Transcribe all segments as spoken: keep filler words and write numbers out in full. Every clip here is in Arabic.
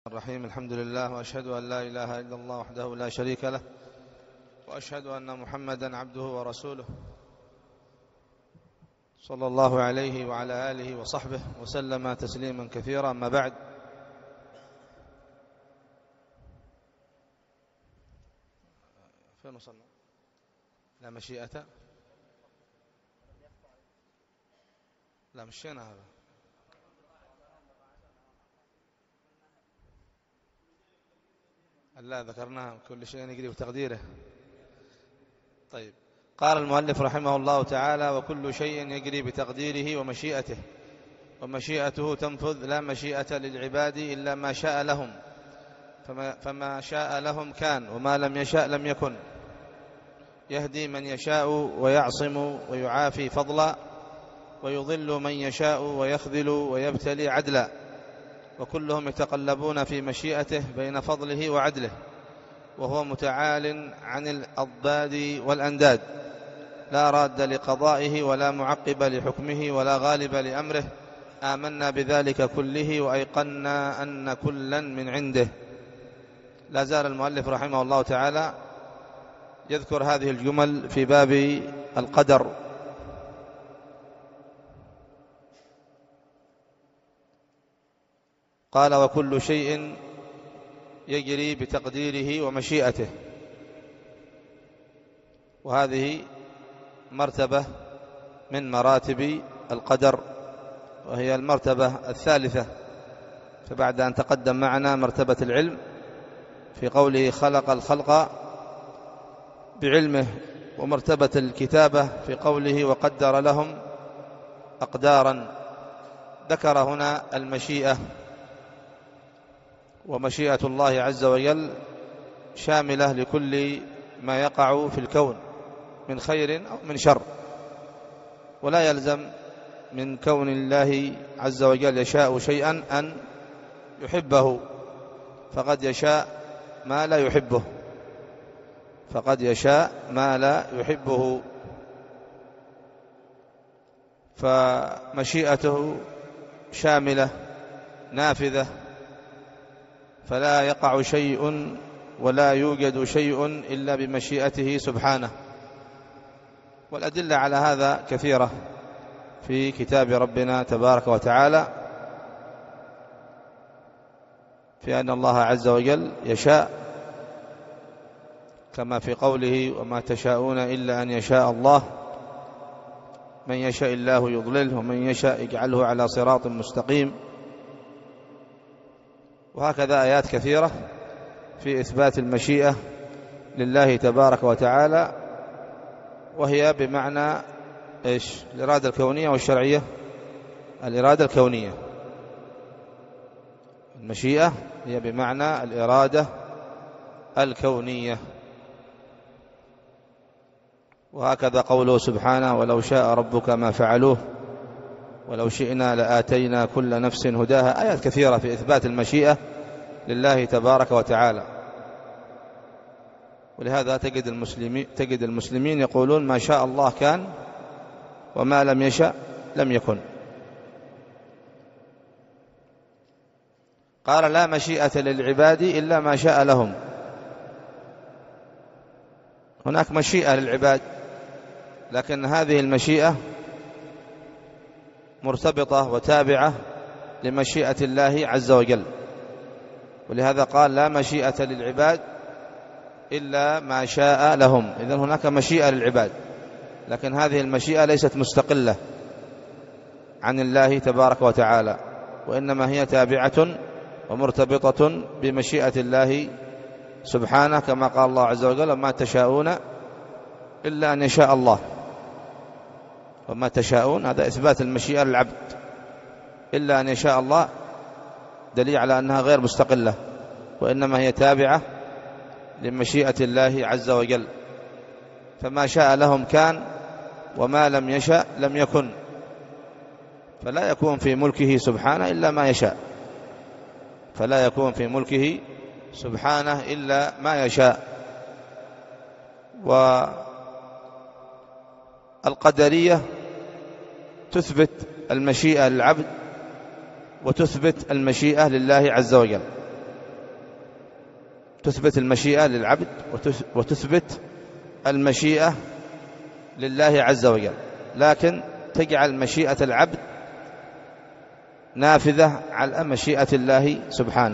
الرحيم. الحمد لله، وأشهد أن لا إله إلا الله وحده لا شريك له، وأشهد أن محمدا عبده ورسوله صلى الله عليه وعلى آله وصحبه وسلم تسليما كثيرا. أما بعد، فين وصلنا؟ لا مشيئة، لا مشينا هذا. لا ذكرناها كل شيء يجري بتقديره. طيب، قال المؤلف رحمه الله تعالى: وكل شيء يجري بتقديره ومشيئته، ومشيئته تنفذ، لا مشيئة للعباد إلا ما شاء لهم، فما, فما شاء لهم كان، وما لم يشاء لم يكن. يهدي من يشاء ويعصم ويعافي فضلا، ويضل من يشاء ويخذل ويبتلي عدلا، وكلهم يتقلبون في مشيئته بين فضله وعدله، وهو متعال عن الأضداد والأنداد، لا راد لقضائه ولا معقب لحكمه ولا غالب لأمره. آمنا بذلك كله وأيقنا أن كلا من عنده. لا زال المؤلف رحمه الله تعالى يذكر هذه الجمل في باب القدر. قال: وكل شيء يجري بتقديره ومشيئته. وهذه مرتبة من مراتب القدر، وهي المرتبة الثالثة. فبعد أن تقدم معنا مرتبة العلم في قوله خلق الخلق بعلمه، ومرتبة الكتابة في قوله وقدر لهم أقدارا، ذكر هنا المشيئة. ومشيئة الله عز وجل شاملة لكل ما يقع في الكون من خير أو من شر، ولا يلزم من كون الله عز وجل يشاء شيئا أن يحبه، فقد يشاء ما لا يحبه فقد يشاء ما لا يحبه فمشيئته شاملة نافذة، فلا يقع شيء ولا يوجد شيء إلا بمشيئته سبحانه. والأدلة على هذا كثيرة في كتاب ربنا تبارك وتعالى، في أن الله عز وجل يشاء، كما في قوله وما تشاءون إلا أن يشاء الله، من يشاء الله يضلله ومن يشاء يجعله على صراط مستقيم. وهكذا آيات كثيرة في إثبات المشيئة لله تبارك وتعالى، وهي بمعنى إيش؟ الإرادة الكونية والشرعية. الإرادة الكونية، المشيئة هي بمعنى الإرادة الكونية. وهكذا قوله سبحانه ولو شاء ربك ما فعلوه ولو شئنا لآتينا كل نفس هداها. آيات كثيرة في إثبات المشيئة لله تبارك وتعالى. ولهذا تجد المسلمين, تجد المسلمين يقولون ما شاء الله كان وما لم يشاء لم يكن. قال لا مشيئة للعباد إلا ما شاء لهم. هناك مشيئة للعباد، لكن هذه المشيئة مرتبطة وتابعة لمشيئة الله عز وجل. ولهذا قال لا مشيئة للعباد إلا ما شاء لهم. إذن هناك مشيئة للعباد، لكن هذه المشيئة ليست مستقلة عن الله تبارك وتعالى، وإنما هي تابعة ومرتبطة بمشيئة الله سبحانه، كما قال الله عز وجل وما تشاءون إلا أن يشاء الله. وما تشاءون هذا إثبات المشيئة للعبد، إلا أن يشاء الله دليل على أنها غير مستقلة، وإنما هي تابعة لمشيئة الله عز وجل. فما شاء لهم كان، وما لم يشاء لم يكن. فلا يكون في ملكه سبحانه إلا ما يشاء فلا يكون في ملكه سبحانه إلا ما يشاء. والقدرية تثبت المشيئة للعبد وتثبت المشيئة لله عز وجل. تثبت المشيئة للعبد وتثبت المشيئة لله عز وجل، لكن تجعل مشيئة العبد نافذة على مشيئة الله سبحانه،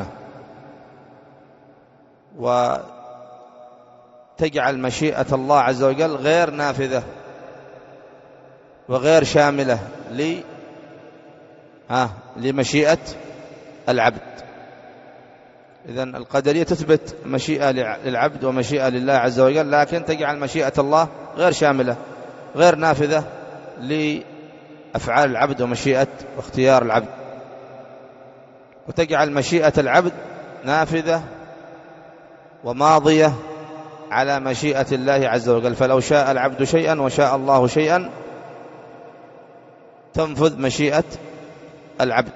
وتجعل مشيئة الله عز وجل غير نافذة وغير شاملة ل ها لمشيئة العبد. إذن القدرية تثبت مشيئة للعبد ومشيئة لله عز وجل، لكن تجعل مشيئة الله غير شاملة غير نافذة لأفعال العبد ومشيئة واختيار العبد، وتجعل مشيئة العبد نافذة وماضية على مشيئة الله عز وجل. فلو شاء العبد شيئا وشاء الله شيئا تنفذ مشيئة العبد.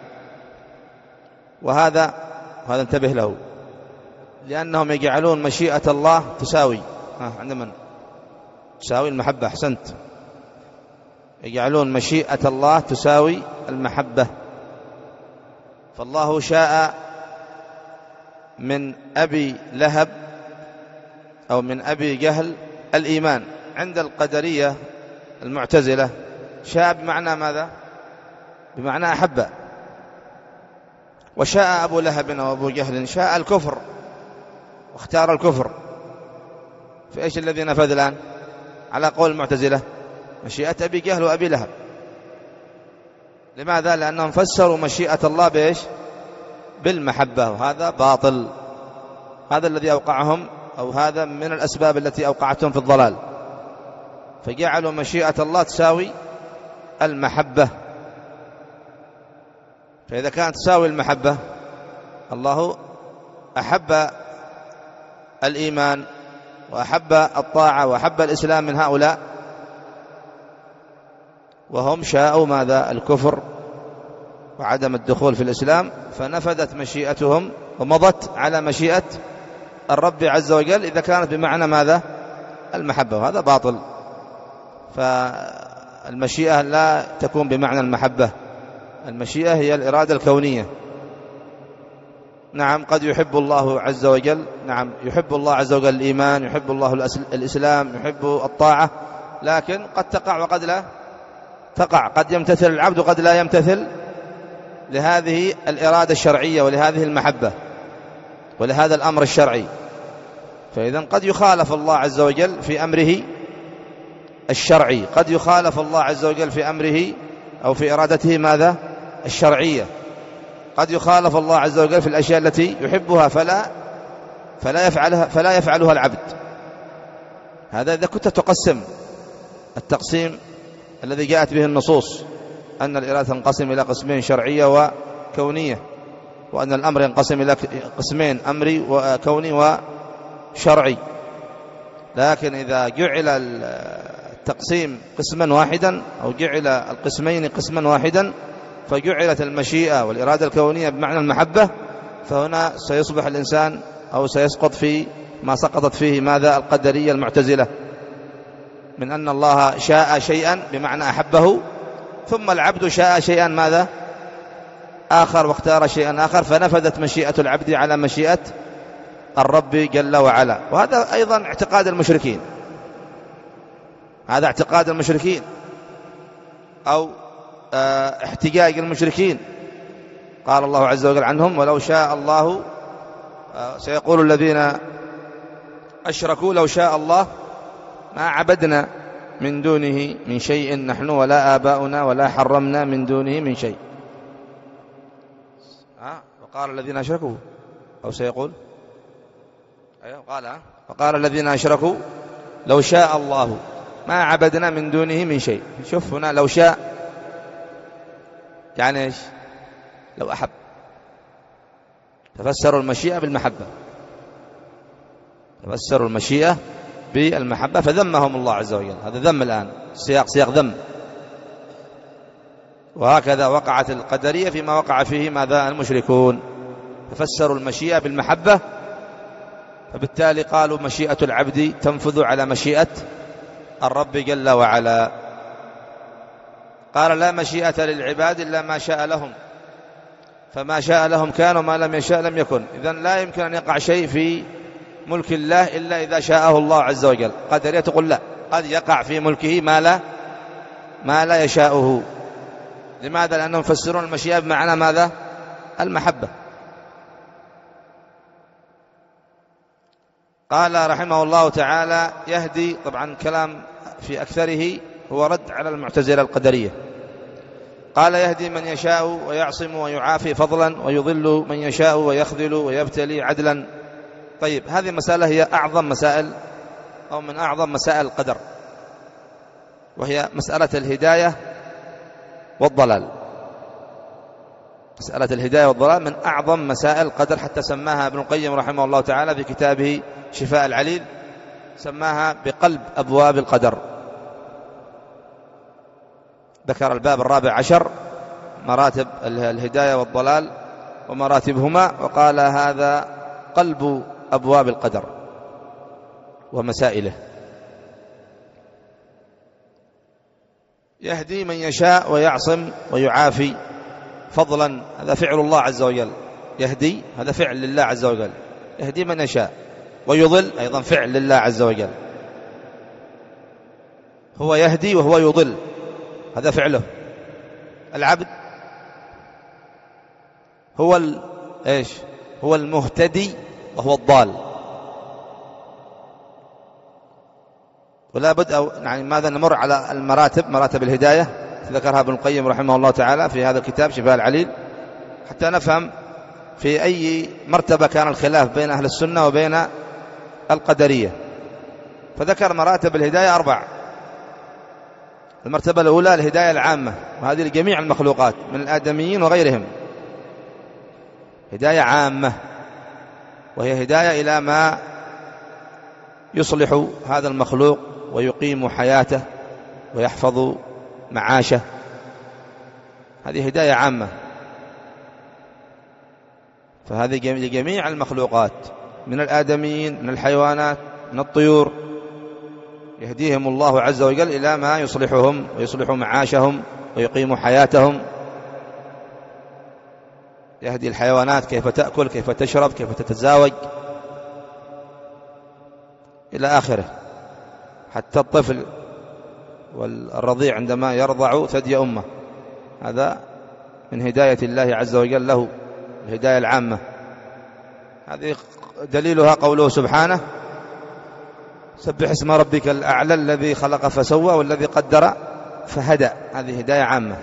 وهذا هذا انتبه له، لأنهم يجعلون مشيئة الله تساوي ها عند من تساوي المحبة. أحسنت، يجعلون مشيئة الله تساوي المحبة. فالله شاء من أبي لهب أو من أبي جهل الإيمان. عند القدرية المعتزلة شاء بمعنى ماذا؟ بمعنى أحب. وشاء أبو لهب وأبو جهل شاء الكفر واختار الكفر. فإيش الذي نفذ الآن على قول المعتزلة؟ مشيئة أبي جهل وأبي لهب. لماذا؟ لأنهم فسروا مشيئة الله بإيش؟ بالمحبة، وهذا باطل. هذا الذي أوقعهم، أو هذا من الأسباب التي أوقعتهم في الضلال، فجعلوا مشيئة الله تساوي المحبة. فإذا كانت تساوي المحبة، الله أحب الإيمان وأحب الطاعة وأحب الإسلام من هؤلاء، وهم شاءوا ماذا؟ الكفر وعدم الدخول في الإسلام، فنفذت مشيئتهم ومضت على مشيئة الرب عز وجل إذا كانت بمعنى ماذا؟ المحبة، وهذا باطل. فالمشيئة لا تكون بمعنى المحبة، المشيئة هي الإرادة الكونية. نعم، قد يحب الله عز وجل، نعم يحب الله عز وجل الإيمان، يحب الله الإسلام، يحب الطاعة، لكن قد تقع وقد لا تقع، قد يمتثل العبد وقد لا يمتثل لهذه الإرادة الشرعية ولهذه المحبة ولهذا الأمر الشرعي. فإذا قد يخالف الله عز وجل في أمره الشرعي، قد يخالف الله عز وجل في أمره أو في إرادته ماذا؟ الشرعية. قد يخالف الله عز وجل في الأشياء التي يحبها فلا فلا يفعلها فلا يفعلها العبد. هذا إذا كنت تقسم التقسيم الذي جاءت به النصوص، أن الإرادة تنقسم إلى قسمين، شرعية وكونية، وأن الأمر ينقسم إلى قسمين، أمري وكوني وشرعي. لكن إذا جعل التقسيم قسما واحدا أو جعل القسمين قسما واحدا فجعلت المشيئة والإرادة الكونية بمعنى المحبة، فهنا سيصبح الإنسان أو سيسقط في ما سقطت فيه ماذا؟ القدرية المعتزلة، من أن الله شاء شيئا بمعنى أحبه، ثم العبد شاء شيئا ماذا؟ آخر، واختار شيئا آخر، فنفذت مشيئة العبد على مشيئة الرب جل وعلا. وهذا أيضا اعتقاد المشركين، هذا اعتقاد المشركين أو احتجاج المشركين. قال الله عز وجل عنهم: ولو شاء الله، سيقول الذين أشركوا لو شاء الله ما عبدنا من دونه من شيء نحن ولا آباؤنا ولا حرمنا من دونه من شيء. ها وقال الذين أشركوا، أو سيقول أيوه قال ها وقال الذين أشركوا لو شاء الله ما عبدنا من دونه من شيء. شوف هنا لو شاء يعني إيش؟ لو أحب. تفسروا المشيئة بالمحبة، تفسروا المشيئة بالمحبة، فذمهم الله عز وجل. هذا ذم الآن، سياق سياق ذم. وهكذا وقعت القدرية فيما وقع فيه ماذا؟ المشركون. تفسروا المشيئة بالمحبة، فبالتالي قالوا مشيئة العبد تنفذ على مشيئة الرب جل وعلا. قال: لا مشيئة للعباد إلا ما شاء لهم، فما شاء لهم كان وما لم يشاء لم يكن. إذن لا يمكن أن يقع شيء في ملك الله إلا إذا شاءه الله عز وجل. قدرية تقول لا، قد يقع في ملكه ما لا ما لا يشاؤه. لماذا؟ لأنهم يفسرون المشيئة بمعنى ماذا؟ المحبة. قال رحمه الله تعالى يهدي، طبعا كلام في أكثره هو رد على المعتزلة القدرية. قال يهدي من يشاء ويعصم ويعافي فضلا، ويضل من يشاء ويخذل ويبتلي عدلا. طيب، هذه مسألة هي أعظم مسائل أو من أعظم مسائل القدر، وهي مسألة الهداية والضلال. مسألة الهداية والضلال من أعظم مسائل القدر، حتى سماها ابن القيم رحمه الله تعالى في كتابه شفاء العليل، سماها بقلب أبواب القدر. ذكر الباب الرابع عشر، مراتب الهداية والضلال ومراتبهما، وقال هذا قلب أبواب القدر ومسائله. يهدي من يشاء ويعصم ويعافي فضلا، هذا فعل الله عز وجل. يهدي هذا فعل لله عز وجل، يهدي من يشاء. ويضل أيضا فعل لله عز وجل، هو يهدي وهو يضل، هذا فعله. العبد هو ال... إيش هو المهتدي وهو الضال. ولا بد أو يعني ماذا نمر على المراتب، مراتب الهداية ذكرها ابن القيم رحمه الله تعالى في هذا الكتاب شفاء العليل، حتى نفهم في أي مرتبة كان الخلاف بين أهل السنة وبين القدرية. فذكر مراتب الهداية أربع. المرتبة الأولى الهداية العامة، وهذه لجميع المخلوقات من الآدميين وغيرهم، هداية عامة، وهي هداية إلى ما يصلح هذا المخلوق ويقيم حياته ويحفظ معاشه. هذه هداية عامة، فهذه لجميع المخلوقات من الآدميين من الحيوانات من الطيور، يهديهم الله عز وجل إلى ما يصلحهم ويصلح معاشهم ويقيم حياتهم. يهدي الحيوانات كيف تأكل، كيف تشرب، كيف تتزاوج إلى آخره، حتى الطفل والرضيع عندما يرضع ثدي أمه، هذا من هداية الله عز وجل له، الهداية العامة. هذه دليلها قوله سبحانه سبح اسم ربك الأعلى الذي خلق فسوى والذي قدر فهدى. هذه هداية عامة،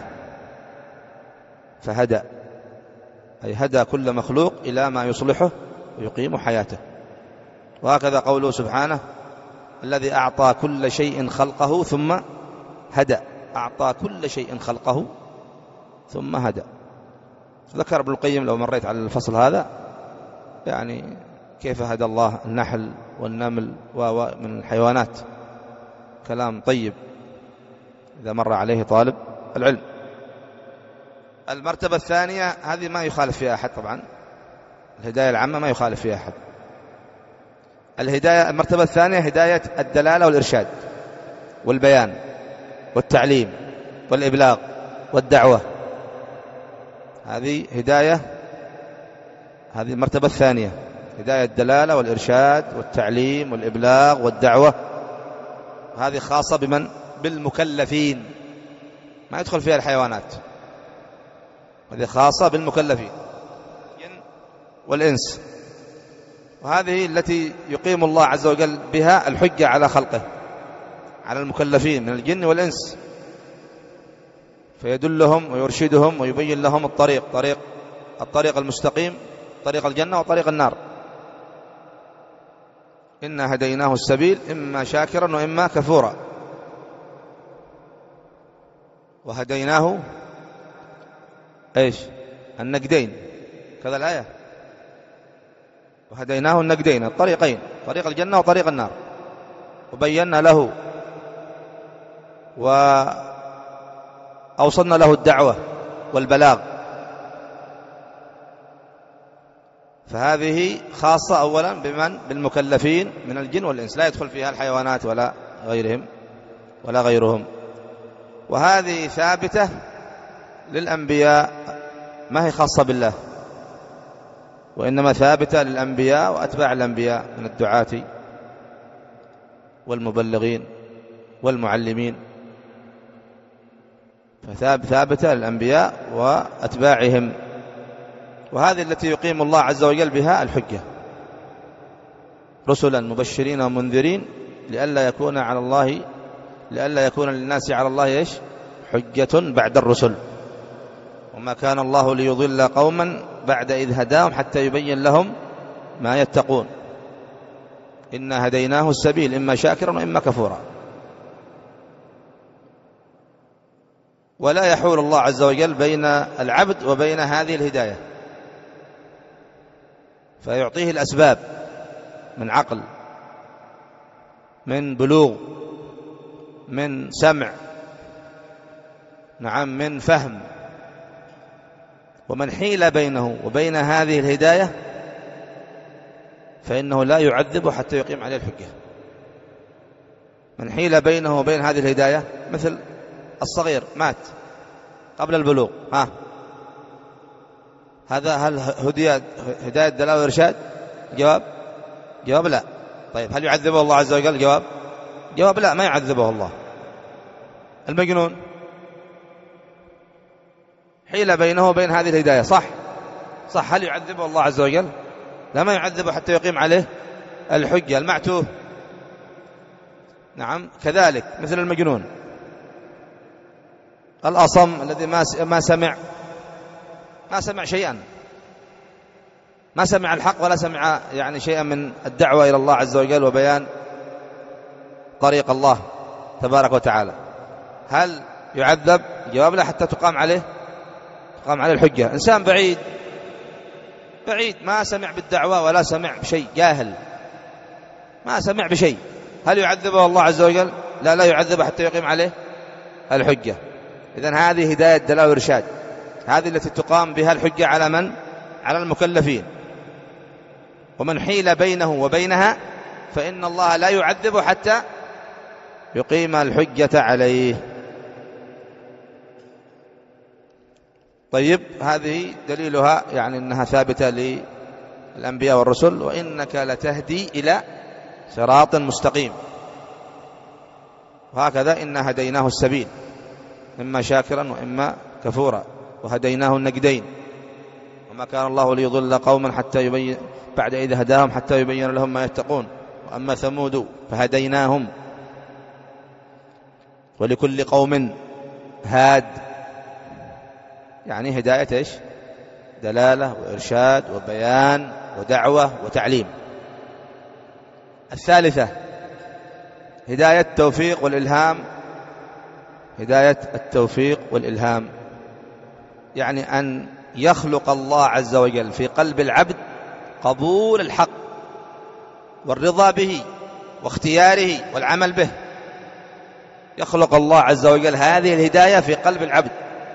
فهدى أي هدى كل مخلوق إلى ما يصلحه ويقيم حياته. وهكذا قوله سبحانه الذي أعطى كل شيء خلقه ثم هدى، أعطى كل شيء خلقه ثم هدى. ذكر ابن القيم لو مريت على الفصل هذا يعني كيف هدى الله النحل والنمل ومن الحيوانات، كلام طيب إذا مر عليه طالب العلم. المرتبة الثانية هذه ما يخالف فيها أحد، طبعا الهداية العامة ما يخالف فيها أحد. الهداية المرتبة الثانية هداية الدلالة والإرشاد والبيان والتعليم والإبلاغ والدعوة. هذه هداية، هذه المرتبة الثانية، هداية الدلالة والإرشاد والتعليم والإبلاغ والدعوة. هذه خاصة بمن؟ بالمكلفين، ما يدخل فيها الحيوانات. هذه خاصة بالمكلفين الجن والإنس، وهذه التي يقيم الله عز وجل بها الحجة على خلقه، على المكلفين من الجن والإنس، فيدلهم ويرشدهم ويبين لهم الطريق، طريق الطريق المستقيم، طريق الجنة وطريق النار. إنا هديناه السبيل إما شاكرا وإما كفورا، وهديناه إيش النجدين، كذا الآية، وهديناه النجدين الطريقين، طريق الجنة وطريق النار، وبينا له وأوصلنا له الدعوة والبلاغ. فهذه خاصة أولا بمن؟ بالمكلفين من الجن والإنس، لا يدخل فيها الحيوانات ولا غيرهم ولا غيرهم. وهذه ثابتة للأنبياء، ما هي خاصة بالله. وإنما ثابتة للأنبياء وأتباع الأنبياء من الدعاة والمبلغين والمعلمين، فثابتة للأنبياء وأتباعهم، وهذه التي يقيم الله عز وجل بها الحجة، رسلا مبشرين ومنذرين لئلا يكون على الله لئلا يكون للناس على الله إيش حجة بعد الرسل، وما كان الله ليضل قوما بعد إذ هداهم حتى يبين لهم ما يتقون، إنا هديناه السبيل إما شاكرا وإما كفورا. ولا يحول الله عز وجل بين العبد وبين هذه الهداية، فيعطيه الأسباب من عقل، من بلوغ، من سمع، نعم، من فهم، ومن حيل بينه وبين هذه الهداية فإنه لا يعذب حتى يقيم عليه الحجة. من حيل بينه وبين هذه الهداية مثل الصغير مات قبل البلوغ، ها هذا هل هداية هداية دلالة وإرشاد؟ جواب جواب لا. طيب هل يعذبه الله عز وجل؟ جواب جواب لا، ما يعذبه الله. المجنون حيل بينه وبين هذه الهداية، صح صح، هل يعذبه الله عز وجل؟ لا، ما يعذبه حتى يقيم عليه الحجة. المعتوه نعم كذلك مثل المجنون. الأصم الذي ما ما سمع ما سمع شيئا، ما سمع الحق ولا سمع يعني شيئا من الدعوة إلى الله عز وجل وبيان طريق الله تبارك وتعالى، هل يعذب؟ جواب لا، حتى تقام عليه تقام عليه الحجة. إنسان بعيد بعيد ما سمع بالدعوة ولا سمع بشيء، جاهل ما سمع بشيء، هل يعذبه الله عز وجل؟ لا، لا يعذبه حتى يقيم عليه الحجة. إذن هذه هداية دلالة وإرشاد، هذه التي تقام بها الحجة على من؟ على المكلفين. ومن حيل بينه وبينها فإن الله لا يعذبه حتى يقيم الحجة عليه. طيب هذه دليلها يعني أنها ثابتة للأنبياء والرسل، وإنك لتهدي إلى صراط مستقيم. وهكذا إنا هديناه السبيل إما شاكرا وإما كفورا وهديناه النجدين، وما كان الله ليضل قوما حتى يبين بعد إذا هداهم حتى يبين لهم ما يتقون، وأما ثمود فهديناهم ولكل قوم هاد، يعني هداية إيش؟ دلالة وإرشاد وبيان ودعوة وتعليم. الثالثة هداية التوفيق والإلهام. هداية التوفيق والإلهام يعني أن يخلق الله عز وجل في قلب العبد قبول الحق والرضا به واختياره والعمل به. يخلق الله عز وجل هذه الهداية في قلب العبد،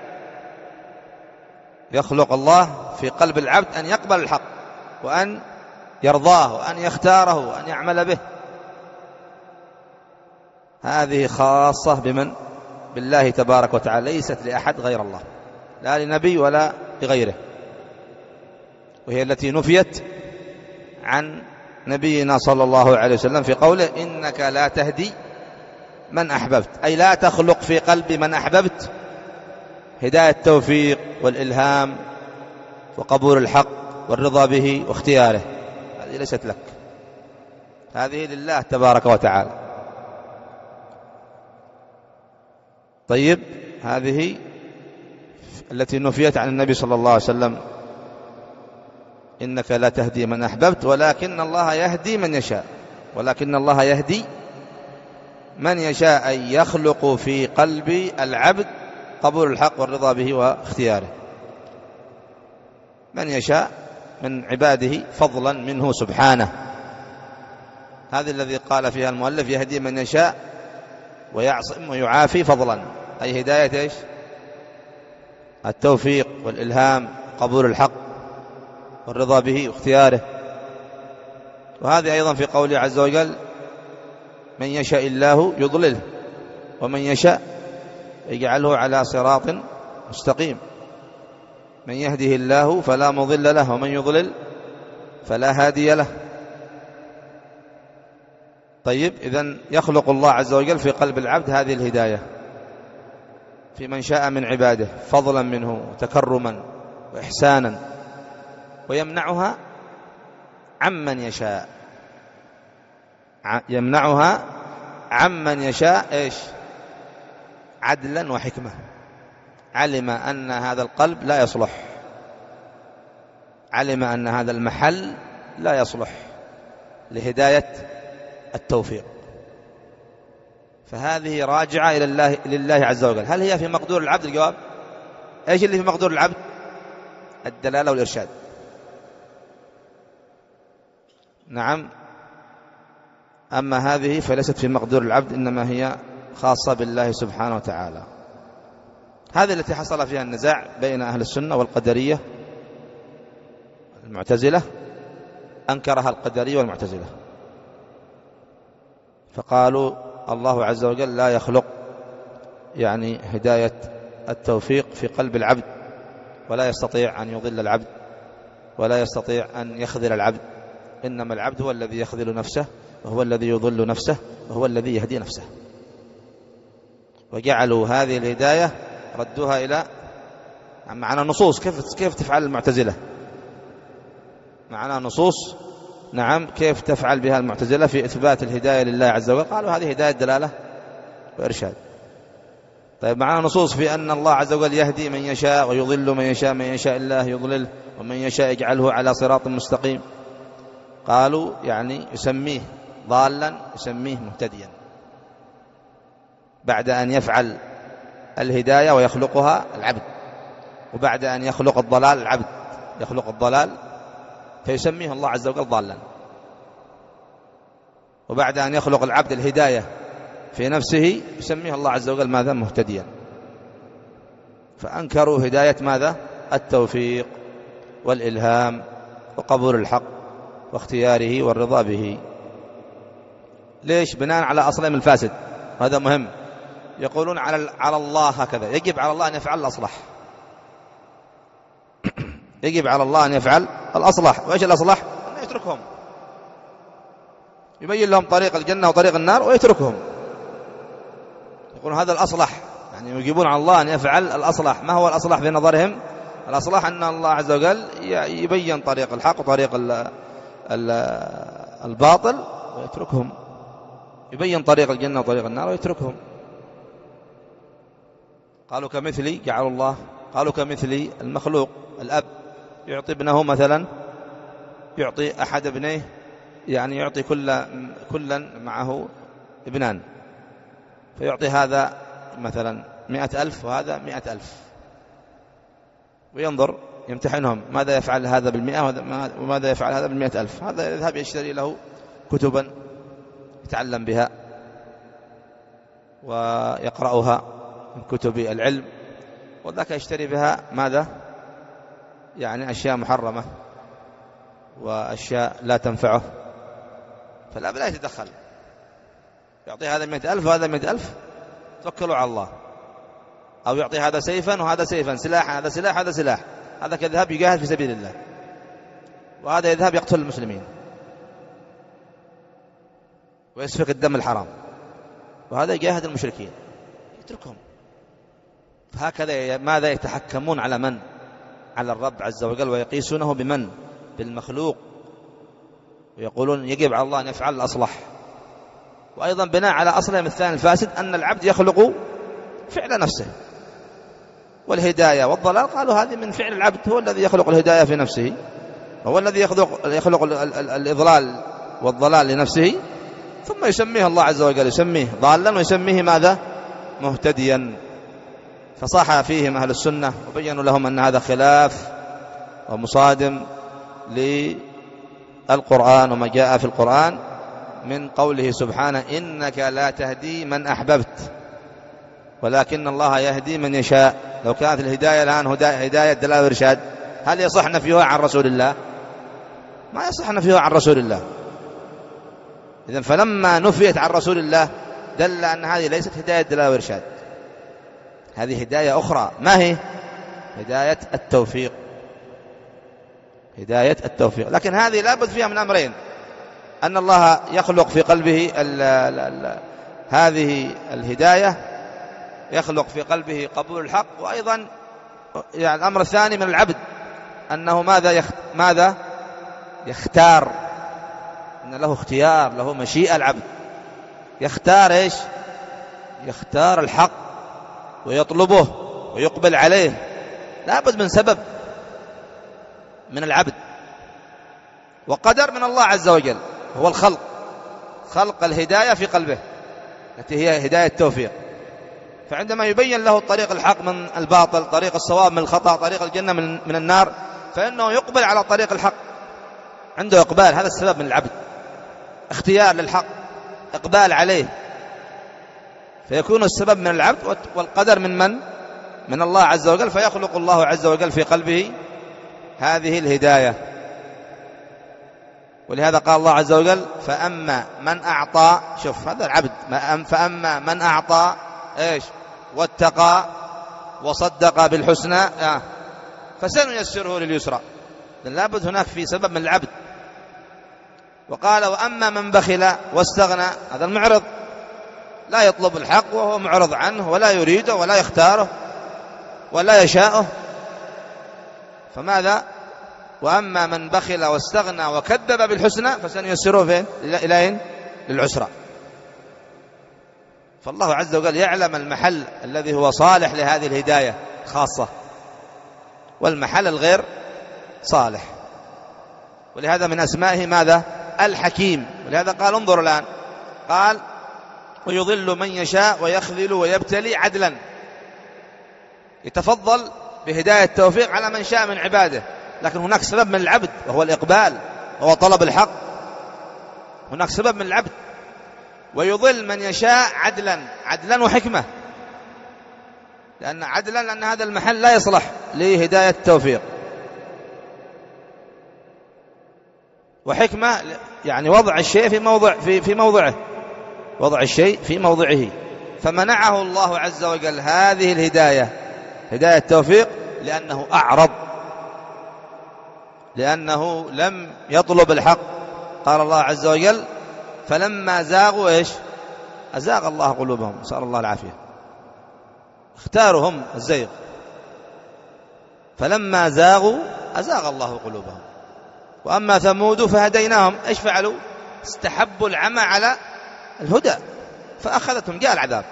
يخلق الله في قلب العبد أن يقبل الحق وأن يرضاه وأن يختاره وأن يعمل به. هذه خاصة بمن؟ بالله تبارك وتعالى، ليست لأحد غير الله، لا لنبي ولا لغيره، وهي التي نفيت عن نبينا صلى الله عليه وسلم في قوله إنك لا تهدي من أحببت، أي لا تخلق في قلب من أحببت هداية التوفيق والإلهام وقبول الحق والرضا به واختياره، هذه ليست لك، هذه لله تبارك وتعالى. طيب هذه التي نفيت عن النبي صلى الله عليه وسلم، إنك لا تهدي من أحببت ولكن الله يهدي من يشاء، ولكن الله يهدي من يشاء، أن يخلق في قلب العبد قبول الحق والرضا به واختياره، من يشاء من عباده فضلا منه سبحانه. هذا الذي قال فيها المؤلف يهدي من يشاء ويعصم ويعافي فضلا، أي هداية إيش؟ التوفيق والإلهام، قبول الحق والرضا به واختياره. وهذه أيضا في قوله عز وجل من يشاء الله يضلله ومن يشاء يجعله على صراط مستقيم، من يهده الله فلا مضل له ومن يضلل فلا هادي له. طيب، إذن يخلق الله عز وجل في قلب العبد هذه الهداية في من شاء من عباده فضلا منه وتكرما وإحسانا، ويمنعها عمن يشاء، يمنعها عمن يشاء إيش؟ عدلا وحكمة. علم أن هذا القلب لا يصلح، علم أن هذا المحل لا يصلح لهداية التوفيق، فهذه راجعة إلى الله لله عز وجل. هل هي في مقدور العبد؟ الجواب: إيش اللي في مقدور العبد؟ الدلالة والإرشاد. نعم. أما هذه فليست في مقدور العبد، إنما هي خاصة بالله سبحانه وتعالى. هذه التي حصل فيها النزاع بين أهل السنة والقدرية. المعتزلة أنكرها القدرية والمعتزلة، فقالوا الله عز وجل لا يخلق يعني هداية التوفيق في قلب العبد، ولا يستطيع أن يضل العبد، ولا يستطيع أن يخذل العبد، إنما العبد هو الذي يخذل نفسه، وهو الذي يضل نفسه، وهو الذي يهدي نفسه. وجعلوا هذه الهداية ردوها إلى معنا نصوص. كيف كيف تفعل المعتزلة؟ معنا نصوص، نعم، كيف تفعل بها المعتزلة في إثبات الهداية لله عز وجل؟ قالوا هذه هداية دلالة وإرشاد. طيب، معنا نصوص في أن الله عز وجل يهدي من يشاء ويضل من يشاء، من يشاء الله يضلله ومن يشاء يجعله على صراط مستقيم. قالوا يعني يسميه ضالا، يسميه مهتديا، بعد أن يفعل الهداية ويخلقها العبد، وبعد أن يخلق الضلال العبد يخلق الضلال فيسميه الله عز وجل ضالا، وبعد أن يخلق العبد الهداية في نفسه يسميه الله عز وجل ماذا؟ مهتديا. فأنكروا هداية ماذا؟ التوفيق والإلهام وقبول الحق واختياره والرضا به. ليش؟ بناء على أصلهم الفاسد. هذا مهم. يقولون على على الله هكذا، يجب على الله أن يفعل الأصلح، يجب على الله أن يفعل الأصلح. وإيش الأصلح؟ أن يتركهم، يبين لهم طريق الجنة وطريق النار ويتركهم. يقولون هذا الأصلح، يعني يجيبون على الله أن يفعل الأصلح. ما هو الأصلح في نظرهم؟ الأصلح أن الله عز وجل يبين طريق الحق وطريق ال ال الباطل ويتركهم، يبين طريق الجنة وطريق النار ويتركهم. قالوا كمثلي، جعلوا الله قالوا كمثلي المخلوق. الأب يعطي ابنه مثلا، يعطي أحد ابنيه، يعني يعطي كل كلا معه ابنان، فيعطي هذا مثلا مئة ألف وهذا مئة ألف، وينظر يمتحنهم ماذا يفعل هذا بالمئة وماذا يفعل هذا بالمئة ألف. هذا يذهب يشتري له كتبا يتعلم بها ويقرأها من كتب العلم، وذاك يشتري بها ماذا؟ يعني أشياء محرمة وأشياء لا تنفعه. فالأب لا يتدخل، يعطي هذا مئة ألف وهذا مئة ألف، توكلوا على الله. أو يعطي هذا سيفا وهذا سيفا، سلاح هذا سلاح هذا سلاح، هذا يذهب يجاهد في سبيل الله، وهذا يذهب يقتل المسلمين ويسفك الدم الحرام، وهذا يجاهد المشركين، يتركهم. هكذا ماذا يتحكمون على من؟ على الرب عز وجل، ويقيسونه بمن؟ بالمخلوق، ويقولون يجب على الله أن يفعل الأصلح. وأيضا بناء على أصلهم الثاني الفاسد أن العبد يخلق فعل نفسه، والهداية والضلال قالوا هذه من فعل العبد، هو الذي يخلق الهداية في نفسه، هو الذي يخلق, يخلق الإضلال والضلال لنفسه، ثم يسميه الله عز وجل، يسميه ضالا ويسميه ماذا؟ مهتديا. فصاح فيهم أهل السنة وبينوا لهم أن هذا خلاف ومصادم للقرآن وما جاء في القرآن من قوله سبحانه إنك لا تهدي من أحببت ولكن الله يهدي من يشاء. لو كانت الهداية الآن هداية دلالة وإرشاد، هل يصح نفيها عن رسول الله؟ ما يصح نفيها عن رسول الله. إذن فلما نفيت عن رسول الله دل أن هذه ليست هداية دلالة وإرشاد، هذه هداية أخرى. ما هي؟ هداية التوفيق. هداية التوفيق. لكن هذه لابد فيها من أمرين: أن الله يخلق في قلبه ال ال ال هذه الهداية، يخلق في قلبه قبول الحق، وأيضا يعني الأمر الثاني من العبد أنه ماذا يخ... ماذا يختار، أن له اختيار، له مشيئة. العبد يختار إيش؟ يختار الحق ويطلبه ويقبل عليه. لابد من سبب من العبد وقدر من الله عز وجل، هو الخلق، خلق الهداية في قلبه التي هي هداية التوفيق. فعندما يبين له طريق الحق من الباطل، طريق الصواب من الخطأ، طريق الجنة من, من النار، فإنه يقبل على طريق الحق، عنده إقبال. هذا السبب من العبد، اختيار للحق، إقبال عليه، فيكون السبب من العبد والقدر من من؟ من الله عز وجل، فيخلق الله عز وجل في قلبه هذه الهداية. ولهذا قال الله عز وجل: فأما من أعطى، شوف هذا العبد، فأما من أعطى إيش؟ واتقى وصدق بالحسنى آه. فسنيسره لليسرى. لابد هناك في سبب من العبد. وقال: وأما من بخل واستغنى، هذا المعرض، لا يطلب الحق وهو معرض عنه ولا يريده ولا يختاره ولا يشاءه. فماذا؟ وأما من بخل واستغنى وكذب بالحسنى فسنيسره فين؟ إلى للعسرى. فالله عز وجل يعلم المحل الذي هو صالح لهذه الهداية خاصة، والمحل الغير صالح. ولهذا من أسمائه ماذا؟ الحكيم. ولهذا قال: انظر الآن، قال: ويضل من يشاء ويخذل ويبتلي عدلا. يتفضل بهداية التوفيق على من شاء من عباده، لكن هناك سبب من العبد وهو الإقبال، وهو طلب الحق. هناك سبب من العبد. ويضل من يشاء عدلا، عدلا وحكمة، لأن عدلا لأن هذا المحل لا يصلح لهداية التوفيق. وحكمة يعني وضع الشيء في موضع في في موضعه، وضع الشيء في موضعه. فمنعه الله عز وجل هذه الهداية، هداية التوفيق، لأنه أعرض، لأنه لم يطلب الحق. قال الله عز وجل: فلما زاغوا إيش؟ أزاغ الله قلوبهم، نسأل الله العافية. اختاروا هم الزيغ، فلما زاغوا أزاغ الله قلوبهم. وأما ثمود فهديناهم، إيش فعلوا؟ استحبوا العمى على الهدى فأخذتهم، جاء العذاب.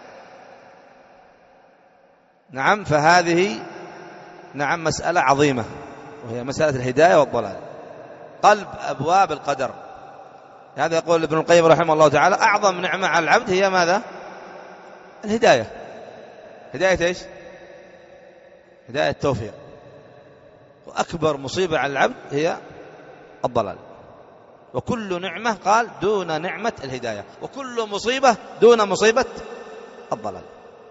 نعم، فهذه نعم مسألة عظيمة، وهي مسألة الهداية والضلال، قلب أبواب القدر. هذا يقول ابن القيم رحمه الله تعالى: أعظم نعمة على العبد هي ماذا؟ الهداية. هداية إيش؟ هداية التوفيق. وأكبر مصيبة على العبد هي الضلال. وكل نعمة قال دون نعمة الهداية، وكل مصيبة دون مصيبة الضلال،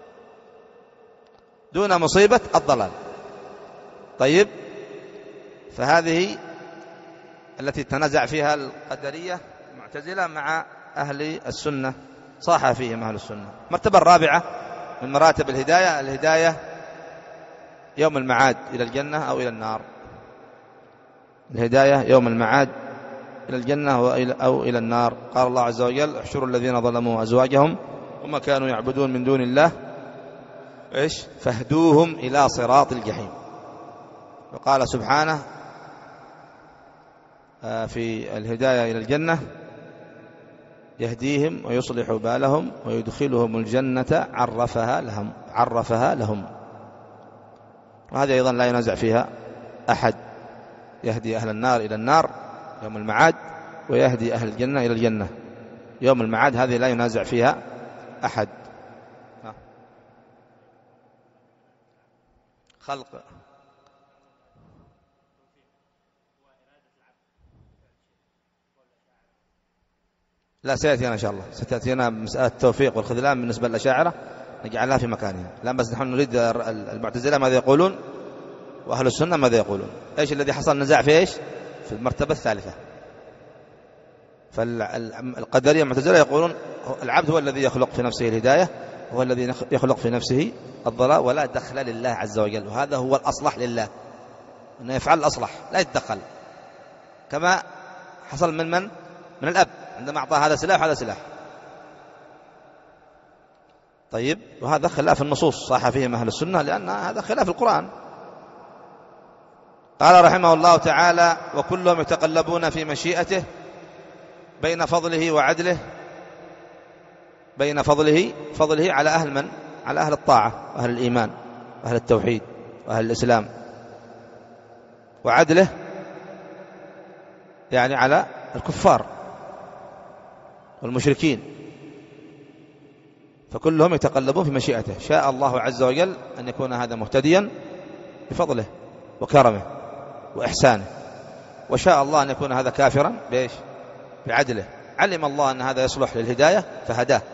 دون مصيبة الضلال. طيب، فهذه التي تنازع فيها القدرية المعتزلة مع أهل السنة، صاح فيهم أهل السنة. المرتبة الرابعة من مراتب الهداية، الهداية يوم المعاد إلى الجنة أو إلى النار. الهداية يوم المعاد إلى الجنة أو إلى النار. قال الله عز وجل: احشروا الذين ظلموا أزواجهم وما كانوا يعبدون من دون الله إيش؟ فاهدوهم إلى صراط الجحيم. وقال سبحانه في الهداية إلى الجنة: يهديهم ويصلح بالهم ويدخلهم الجنة عرفها لهم عرفها لهم. وهذه أيضا لا ينازع فيها أحد، يهدي أهل النار إلى النار يوم المعاد، ويهدي أهل الجنة إلى الجنة يوم المعاد، هذه لا ينازع فيها أحد. خلق لا سيأتينا إن شاء الله، ستأتينا مسألة التوفيق والخذلان بالنسبة للأشاعرة، نجعلها في مكانها. الآن بس نحن نريد المعتزلة ماذا يقولون وأهل السنة ماذا يقولون. إيش الذي حصل نزاع في إيش؟ في المرتبة الثالثة. فالقدرية المعتزلة يقولون العبد هو الذي يخلق في نفسه الهداية، هو الذي يخلق في نفسه الضلال، ولا دخل لله عز وجل، وهذا هو الأصلح لله. أنه يفعل الأصلح لا يتدخل، كما حصل من من من الأب عندما أعطى هذا سلاح وهذا سلاح. طيب، وهذا خلاف النصوص صح فيهم أهل السنة، لأن هذا خلاف القرآن. قال رحمه الله تعالى: وكلهم يتقلبون في مشيئته بين فضله وعدله، بين فضله فضله على أهل من؟ على أهل الطاعة وأهل الإيمان وأهل التوحيد وأهل الإسلام، وعدله يعني على الكفار والمشركين. فكلهم يتقلبون في مشيئته، شاء الله عز وجل أن يكون هذا مهتديا بفضله وكرمه وإحسانه، وشاء الله أن يكون هذا كافرا بإيش؟ بعدله. علم الله أن هذا يصلح للهداية فهداه،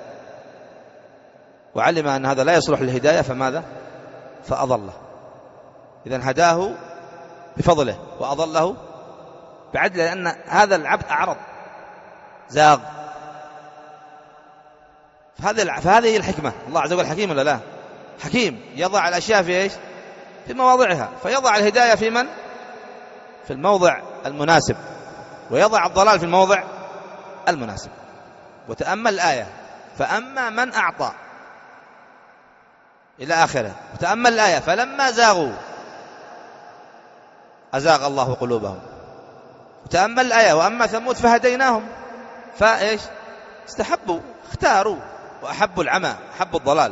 وعلم أن هذا لا يصلح للهداية فماذا؟ فأضله. إذن هداه بفضله وأضله بعدله، لأن هذا العبد أعرض زاغ. فهذه الحكمة. الله عز وجل حكيم ولا لا؟ حكيم، يضع الأشياء في إيش؟ في مواضعها، فيضع الهداية في من؟ في الموضع المناسب، ويضع الضلال في الموضع المناسب. وتأمل الآية: فأما من أعطى إلى آخره. وتأمل الآية: فلما زاغوا أزاغ الله قلوبهم. وتأمل الآية: وأما ثمود فهديناهم فإيش؟ استحبوا، اختاروا، وأحبوا العمى، أحبوا الضلال.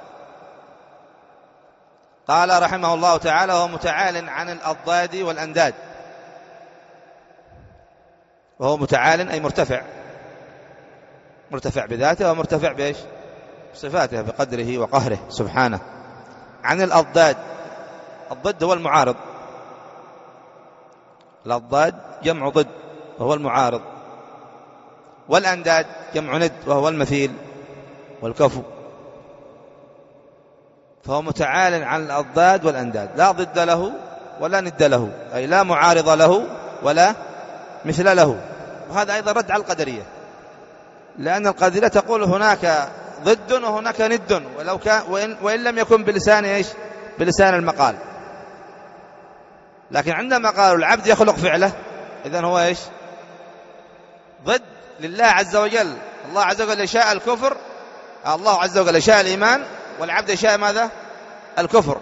قال رحمه الله تعالى: وهو متعال عن الأضداد والأنداد. وهو متعال أي مرتفع، مرتفع بذاته ومرتفع بإيش؟ بصفاته، بقدره وقهره سبحانه. عن الأضداد، الضد هو المعارض، الأضداد جمع ضد وهو المعارض، والأنداد جمع ند وهو المثيل والكفو. فهو متعال عن الأضداد والأنداد، لا ضد له ولا ند له، أي لا معارض له ولا مثل له. وهذا أيضا رد على القدرية، لأن القدرية تقول هناك ضد وهناك ند، ولو كان وإن, وإن لم يكن بلسان إيش؟ بلسان المقال. لكن عندما قالوا العبد يخلق فعله، إذن هو إيش؟ ضد لله عز وجل. الله عز وجل يشاء الكفر، الله عز وجل يشاء الإيمان، والعبد يشاء ماذا؟ الكفر،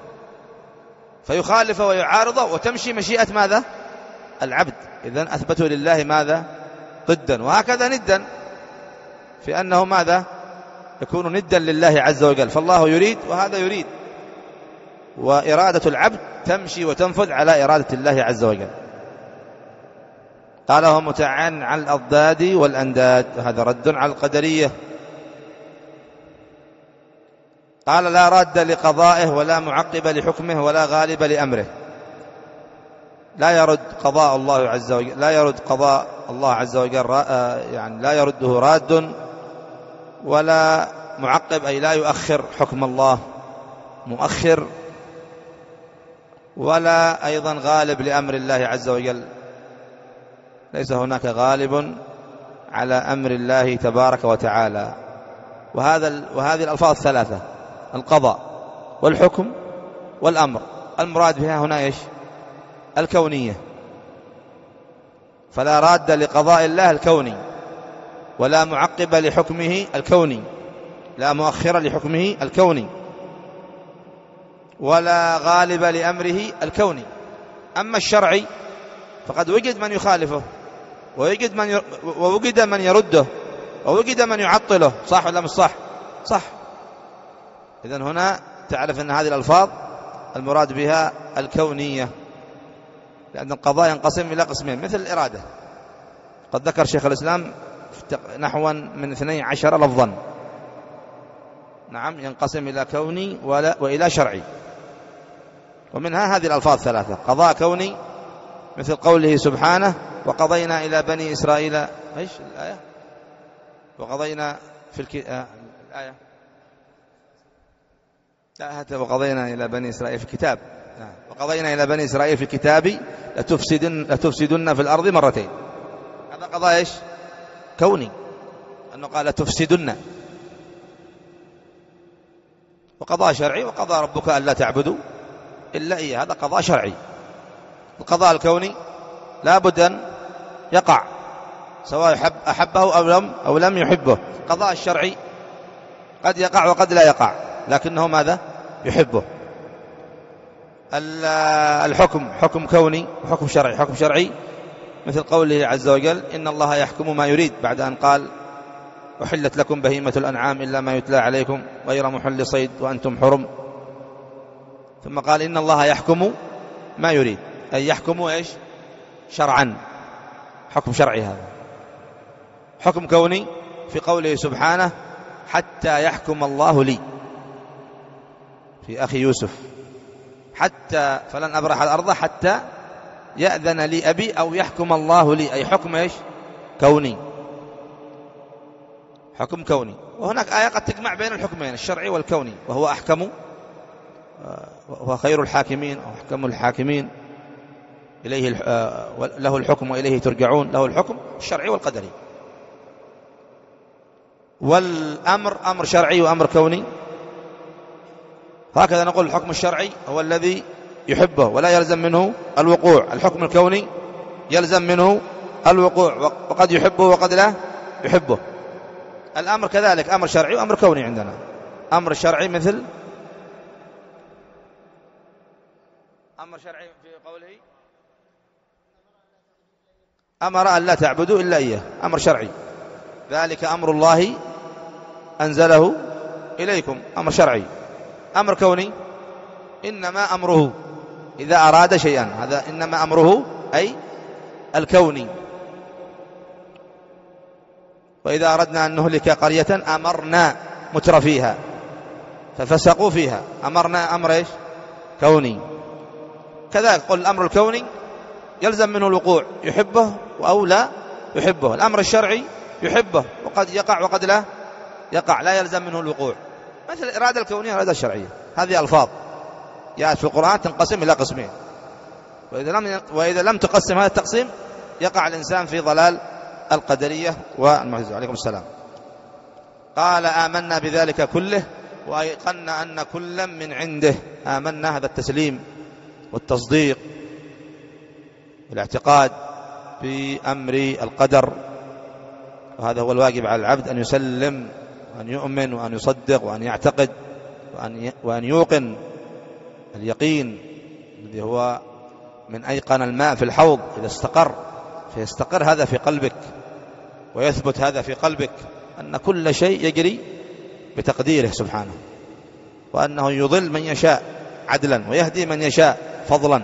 فيخالف ويعارضه، وتمشي مشيئة ماذا؟ العبد. إذن أثبتوا لله ماذا؟ ضدا، وهكذا ندا، في أنه ماذا؟ يكون ندا لله عز وجل. فالله يريد وهذا يريد، وإرادة العبد تمشي وتنفذ على إرادة الله عز وجل. قال: هو متعال عن الأضداد والأنداد، وهذا رد على القدرية. قال: لا راد لقضائه ولا معقب لحكمه ولا غالب لأمره. لا يرد قضاء الله عز وجل، لا يرد قضاء الله عز وجل، يعني لا يرده راد، ولا معقب أي لا يؤخر حكم الله مؤخر، ولا أيضا غالب لأمر الله عز وجل. ليس هناك غالب على أمر الله تبارك وتعالى. وهذا وهذه الألفاظ الثلاثة: القضاء والحكم والأمر، المراد بها هنا إيش؟ الكونية. فلا راد لقضاء الله الكوني، ولا معقب لحكمه الكوني، لا مؤخر لحكمه الكوني، ولا غالب لأمره الكوني. أما الشرعي فقد وجد من يخالفه، ووجد من ي... ووجد من يرده، ووجد من يعطله. صح ولا مش صح؟ صح. إذن هنا تعرف أن هذه الألفاظ المراد بها الكونية، لأن القضاء ينقسم إلى قسمين مثل الإرادة. قد ذكر شيخ الإسلام نحوا من اثني عشر لفظا، نعم، ينقسم إلى كوني ولا وإلى شرعي، ومنها هذه الألفاظ ثلاثة: قضاء كوني مثل قوله سبحانه: وقضينا إلى بني إسرائيل. إيش الآية؟ وقضينا في الك... آه... الآية لا هات وقضينا إلى بني إسرائيل في الكتاب. نعم. وقضينا إلى بني إسرائيل في الكتاب لتفسدن لتفسدن في الأرض مرتين. هذا قضاء إيش؟ كوني، أنه قال لتفسدن. وقضاء شرعي: وقضى ربك ألا تعبدوا إلا إياه، هذا قضاء شرعي. القضاء الكوني لا بد أن يقع سواء يحب أحبه أو لم, أو لم يحبه. القضاء الشرعي قد يقع وقد لا يقع لكنه ماذا؟ يحبه. الحكم حكم كوني وحكم شرعي. حكم شرعي مثل قوله عز وجل إن الله يحكم ما يريد، بعد أن قال أحلت لكم بهيمة الأنعام إلا ما يتلى عليكم غير محل صيد وأنتم حرم، ثم قال إن الله يحكم ما يريد، أي يحكم إيش؟ شرعا، حكم شرعي. هذا حكم كوني في قوله سبحانه حتى يحكم الله لي في أخي يوسف، حتى فلن أبرح الأرض حتى يأذن لي أبي أو يحكم الله لي، أي حكم إيش؟ كوني، حكم كوني. وهناك آية قد تجمع بين الحكمين الشرعي والكوني، وهو أحكم وهو خير الحاكمين أو أحكم الحاكمين، إليه له الحكم وإليه ترجعون، له الحكم الشرعي والقدري. والأمر أمر شرعي وأمر كوني، هكذا نقول الحكم الشرعي هو الذي يحبه ولا يلزم منه الوقوع، الحكم الكوني يلزم منه الوقوع وقد يحبه وقد لا يحبه. الأمر كذلك أمر شرعي وأمر كوني عندنا. أمر شرعي مثل أمر شرعي في قوله أمر أن لا تعبدوا إلا إياه، أمر شرعي، ذلك أمر الله أنزله إليكم، أمر شرعي. أمر كوني إنما أمره إذا أراد شيئا، هذا إنما أمره أي الكوني. وإذا أردنا أن نهلك قرية أمرنا مترفيها ففسقوا فيها، أمرنا أمر إيش؟ كوني. كذلك قل الأمر الكوني يلزم منه الوقوع، يحبه أو لا يحبه. الأمر الشرعي يحبه وقد يقع وقد لا يقع، لا يلزم منه الوقوع، مثل الإرادة الكونية والإرادة الشرعية. هذه ألفاظ جاءت في القرآن تنقسم إلى قسمين، وإذا لم وإذا لم تقسم هذا التقسيم يقع الإنسان في ضلال القدرية والمعتزلة. عليكم السلام. قال آمنا بذلك كله وأيقنا أن كلا من عنده. آمنا هذا التسليم والتصديق، الاعتقاد بأمر القدر، وهذا هو الواجب على العبد أن يسلم وأن يؤمن وأن يصدق وأن يعتقد وأن وأن يوقن اليقين الذي هو من أيقن الماء في الحوض إذا استقر، فيستقر هذا في قلبك ويثبت هذا في قلبك أن كل شيء يجري بتقديره سبحانه، وأنه يضل من يشاء عدلا ويهدي من يشاء فضلا،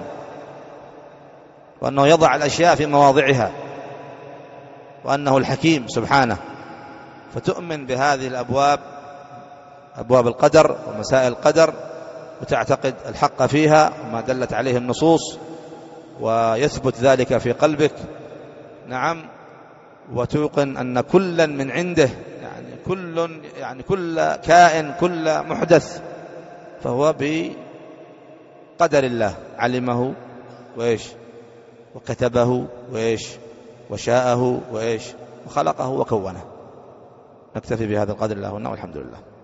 وأنه يضع الأشياء في مواضعها، وأنه الحكيم سبحانه. فتؤمن بهذه الأبواب، أبواب القدر ومسائل القدر، وتعتقد الحق فيها وما دلت عليه النصوص، ويثبت ذلك في قلبك. نعم. وتوقن أن كلا من عنده، يعني كل يعني كل كائن كل محدث فهو بقدر الله، علمه وإيش وكتبه وإيش وشاءه وإيش وخلقه وكونه. نكتفي بهذا القدر الله والحمد لله.